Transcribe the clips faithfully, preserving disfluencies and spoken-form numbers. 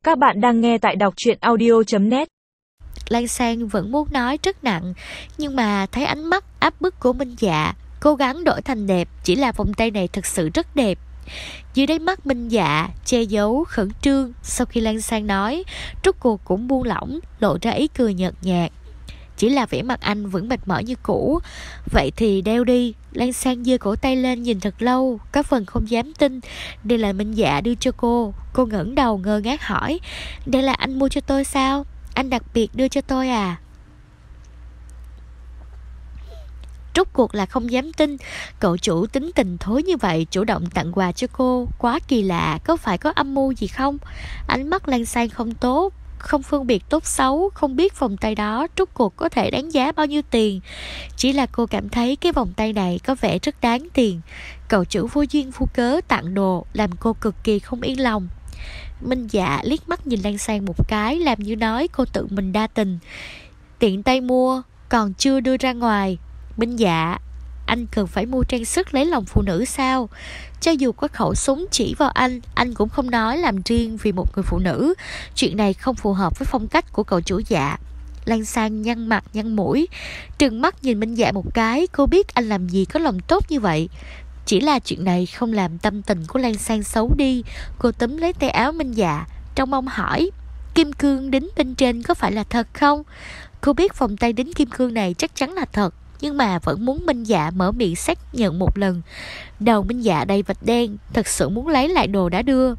Các bạn đang nghe tại đọc truyện audio chấm net. Lan Sang vẫn muốn nói rất nặng, nhưng mà thấy ánh mắt áp bức của Minh Dạ, cố gắng đổi thành đẹp. Chỉ là vòng tay này thật sự rất đẹp. Dưới đáy mắt Minh Dạ che giấu khẩn trương. Sau khi Lan Sang nói, rốt cuộc cũng buông lỏng, lộ ra ý cười nhợt nhạt. Chỉ là vẻ mặt anh vẫn mệt mỏi như cũ. Vậy thì đeo đi. Lan Sang giơ cổ tay lên nhìn thật lâu, có phần không dám tin đây là Minh Dạ đưa cho cô. Cô ngẩng đầu ngơ ngác hỏi, đây là anh mua cho tôi sao? Anh đặc biệt đưa cho tôi à? Rốt cuộc là không dám tin cậu chủ tính tình thối như vậy chủ động tặng quà cho cô. Quá kỳ lạ, có phải có âm mưu gì không? Ánh mắt Lan Sang không tốt, không phân biệt tốt xấu, không biết vòng tay đó rốt cuộc có thể đáng giá bao nhiêu tiền. Chỉ là cô cảm thấy cái vòng tay này có vẻ rất đáng tiền. Cậu chủ vô duyên vô cớ tặng đồ làm cô cực kỳ không yên lòng. Minh Dạ liếc mắt nhìn Lan Sang một cái, làm như nói cô tự mình đa tình, tiện tay mua còn chưa đưa ra ngoài. Minh Dạ, anh cần phải mua trang sức lấy lòng phụ nữ sao? Cho dù có khẩu súng chỉ vào anh, anh cũng không nói làm riêng vì một người phụ nữ. Chuyện này không phù hợp với phong cách của cậu chủ Dạ. Lan Sang nhăn mặt nhăn mũi, trừng mắt nhìn Minh Dạ một cái. Cô biết anh làm gì có lòng tốt như vậy. Chỉ là chuyện này không làm tâm tình của Lan Sang xấu đi. Cô túm lấy tay áo Minh Dạ, trong mong hỏi, kim cương đính bên trên có phải là thật không? Cô biết vòng tay đính kim cương này chắc chắn là thật, nhưng mà vẫn muốn Minh Dạ mở miệng xác nhận một lần. Đầu Minh Dạ đầy vạch đen, thật sự muốn lấy lại đồ đã đưa.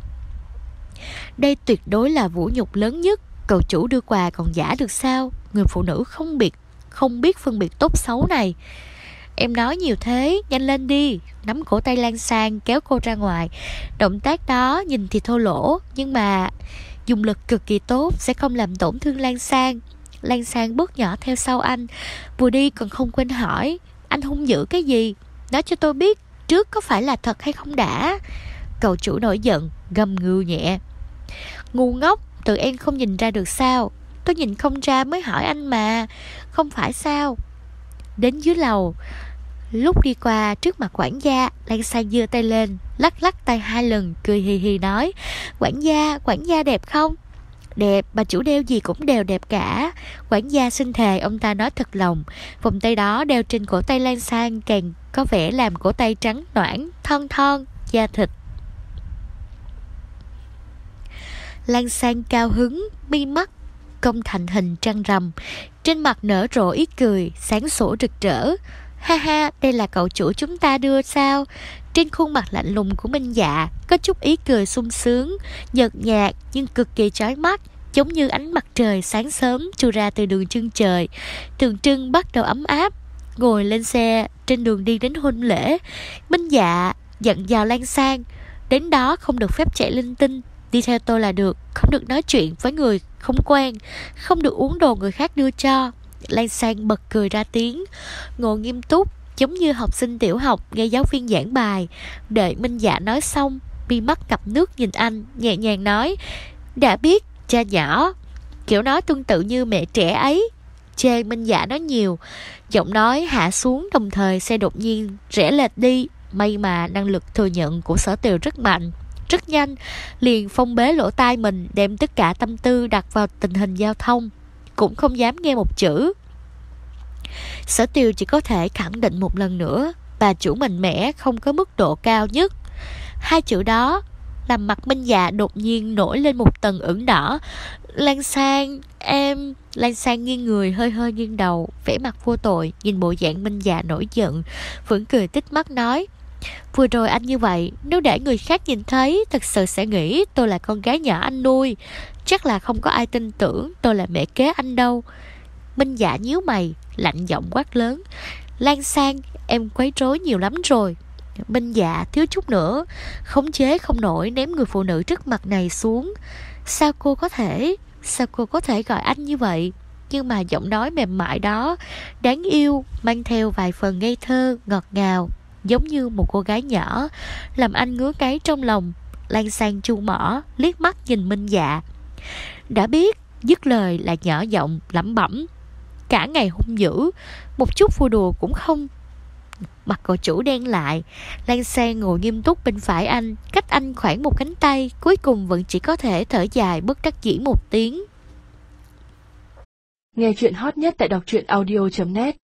Đây tuyệt đối là vũ nhục lớn nhất. Cậu chủ đưa quà còn giả được sao? Người phụ nữ không biết không biết phân biệt tốt xấu này. Em nói nhiều thế, nhanh lên đi. Nắm cổ tay Lan Sang kéo cô ra ngoài. Động tác đó nhìn thì thô lỗ, nhưng mà dùng lực cực kỳ tốt, sẽ không làm tổn thương Lan Sang. Lan Sang bước nhỏ theo sau anh, vừa đi còn không quên hỏi, anh hung dữ cái gì? Nói cho tôi biết trước có phải là thật hay không đã. Cậu chủ nổi giận, gầm gừ nhẹ, ngu ngốc, tự em không nhìn ra được sao? Tôi nhìn không ra mới hỏi anh mà, không phải sao? Đến dưới lầu, lúc đi qua trước mặt quản gia, Lan Sang giơ tay lên, lắc lắc tay hai lần, cười hì hì nói, quản gia, quản gia đẹp không? Đẹp, bà chủ đeo gì cũng đều đẹp cả. Quản gia xin thề ông ta nói thật lòng. Vòng tay đó đeo trên cổ tay Lan Sang càng có vẻ làm cổ tay trắng noãn, thon thon, da thịt. Lan Sang cao hứng, mi mắt cong thành hình trăng rằm, trên mặt nở rộ ý cười, sáng sủa rực rỡ. Ha ha, đây là cậu chủ chúng ta đưa sao? Trên khuôn mặt lạnh lùng của Minh Dạ có chút ý cười sung sướng, nhợt nhạt nhưng cực kỳ chói mắt, giống như ánh mặt trời sáng sớm chui ra từ đường chân trời. Tượng trưng bắt đầu ấm áp. Ngồi lên xe trên đường đi đến hôn lễ, Minh Dạ dặn dò Lan Sang, đến đó không được phép chạy linh tinh, đi theo tôi là được, không được nói chuyện với người không quen, không được uống đồ người khác đưa cho. Lan Sang bật cười ra tiếng, ngồi nghiêm túc giống như học sinh tiểu học nghe giáo viên giảng bài. Đợi Minh Dạ nói xong, mi mắt cặp nước nhìn anh, nhẹ nhàng nói, đã biết, cha nhỏ. Kiểu nói tương tự như mẹ trẻ ấy. Chê Minh Dạ nói nhiều. Giọng nói hạ xuống, đồng thời xe đột nhiên rẽ lệch đi. May mà năng lực thừa nhận của Sở Tiều rất mạnh, rất nhanh, liền phong bế lỗ tai mình, đem tất cả tâm tư đặt vào tình hình giao thông, cũng không dám nghe một chữ. Sở Tiều chỉ có thể khẳng định một lần nữa, bà chủ mạnh mẽ không có mức độ cao nhất. Hai chữ đó làm mặt Minh Dạ đột nhiên nổi lên một tầng ửng đỏ. Lan Sang, em... Lan Sang nghiêng người, hơi hơi nghiêng đầu, vẻ mặt vô tội, nhìn bộ dạng Minh Dạ nổi giận, vẫn cười tít mắt nói, vừa rồi anh như vậy, nếu để người khác nhìn thấy, thật sự sẽ nghĩ tôi là con gái nhỏ anh nuôi. Chắc là không có ai tin tưởng tôi là mẹ kế anh đâu. Minh Dạ nhíu mày, lạnh giọng quát lớn, Lan Sang, em quấy rối nhiều lắm rồi. Minh Dạ thiếu chút nữa khống chế không nổi, ném người phụ nữ trước mặt này xuống. Sao cô có thể Sao cô có thể gọi anh như vậy? Nhưng mà giọng nói mềm mại đó đáng yêu, mang theo vài phần ngây thơ, ngọt ngào, giống như một cô gái nhỏ, làm anh ngứa ngáy trong lòng. Lan Sang chu mỏ, liếc mắt nhìn Minh Dạ. Đã biết, dứt lời là nhỏ giọng lẩm bẩm, cả ngày hung dữ, một chút vui đùa cũng không. Mặt cậu chủ đen lại. Lan Sang ngồi nghiêm túc bên phải anh, cách anh khoảng một cánh tay, cuối cùng vẫn chỉ có thể thở dài bất đắc dĩ một tiếng. Nghe chuyện hot nhất tại đọc truyện audio chấm net.